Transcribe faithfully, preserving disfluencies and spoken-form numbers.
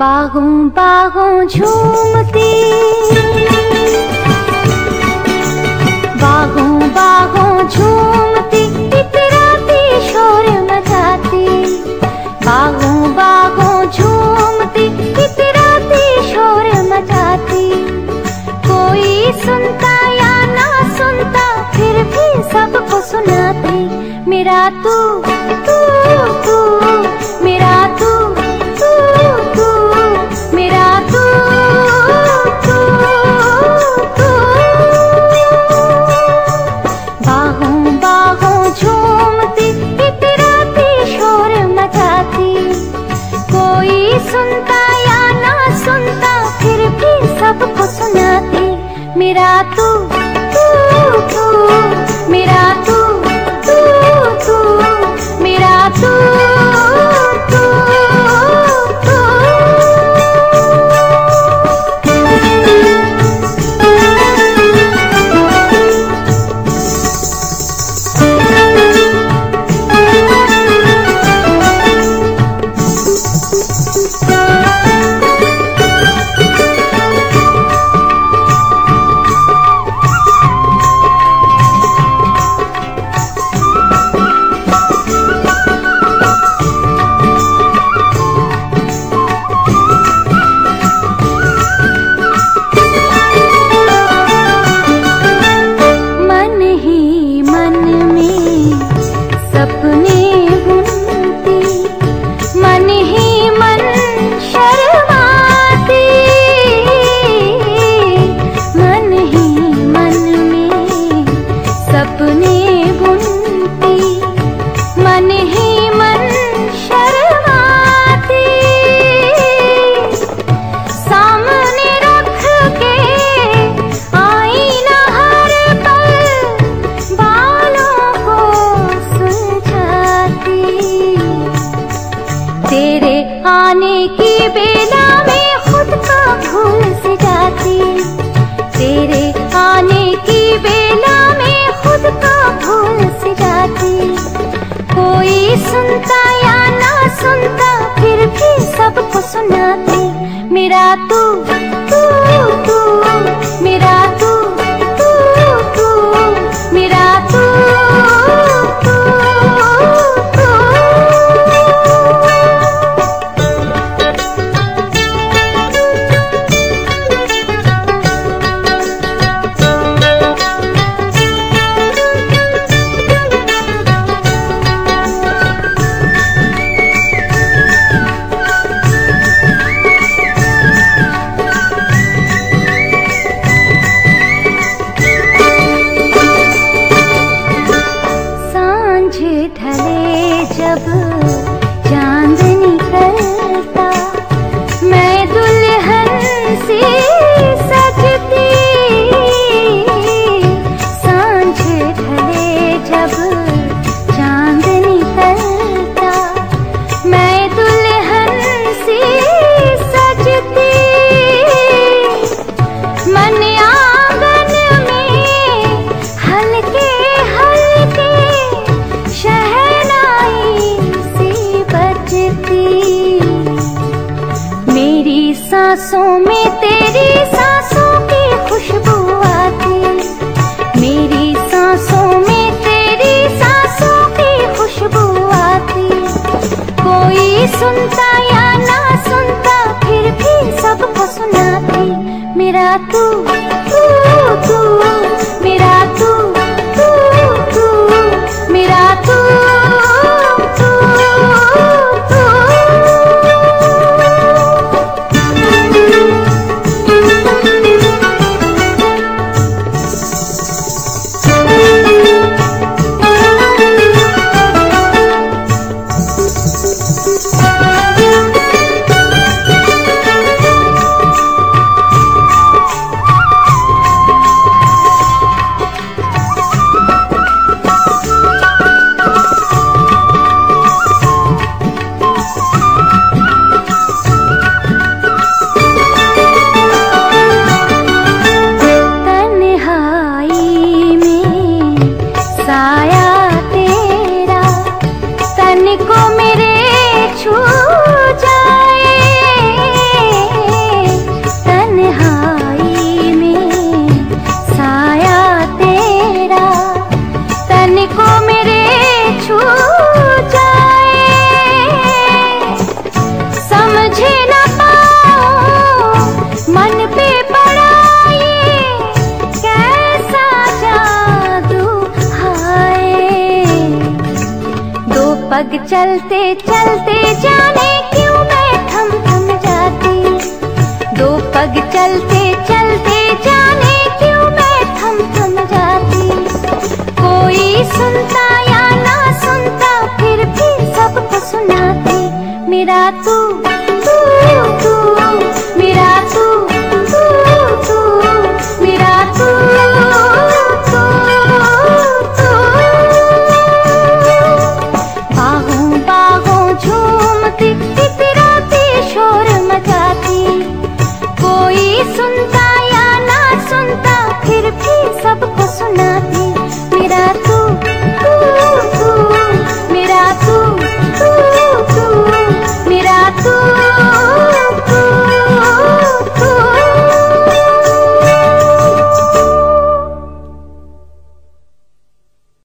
बागों बागों झूमती, बागों बागों झूमती, इतराती शोर मचाती। बागों बागों झूमती, इतराती शोर मचाती। कोई सुनता या ना सुनता, फिर भी सबको सुनाती। मेरा तू तू तू, मेरा तू तू तू, मेरा तू तू तू। बागों बागों झूमती, इतराती शोर मचाती। कोई सुनता या ना सुनता, फिर भी सबको सुनाती। मेरा तू तू तू, मेरा तू तू तू, मेरा तू तू तू। आने की बेला में खुद का भूल से जाती। तेरे आने की बेला में खुद का भूल से जाती। कोई सुनता या ना सुनता, फिर भी सबको सुनाती। मेरा तू तू तू, मेरा तू तू तू, मेरा तू तू तू। ढले जब चांद निकलता, मैं दुल्हन सी सजती। सांझ ढले जब चांद निकलता, मैं दुल्हन सी सजती। मन आंगन में हल्के हल्के मेरी सांसों में तेरी सांसों की खुशबू आती। मेरी सांसों में तेरी सांसों की खुशबू आती। कोई सुनता या ना सुनता, फिर भी सबको सुनाती। मेरा तू तू तू, मेरा तू तू तू, मेरा तू तू तू। Thank you. चलते चलते जाने क्यों मैं थम थम जाती। दो पग चलते चलते जाने क्यों मैं थम थम जाती। कोई सुनता या ना सुनता फिर भी सबको सुनाती। मेरा तू तू तू मेरा तू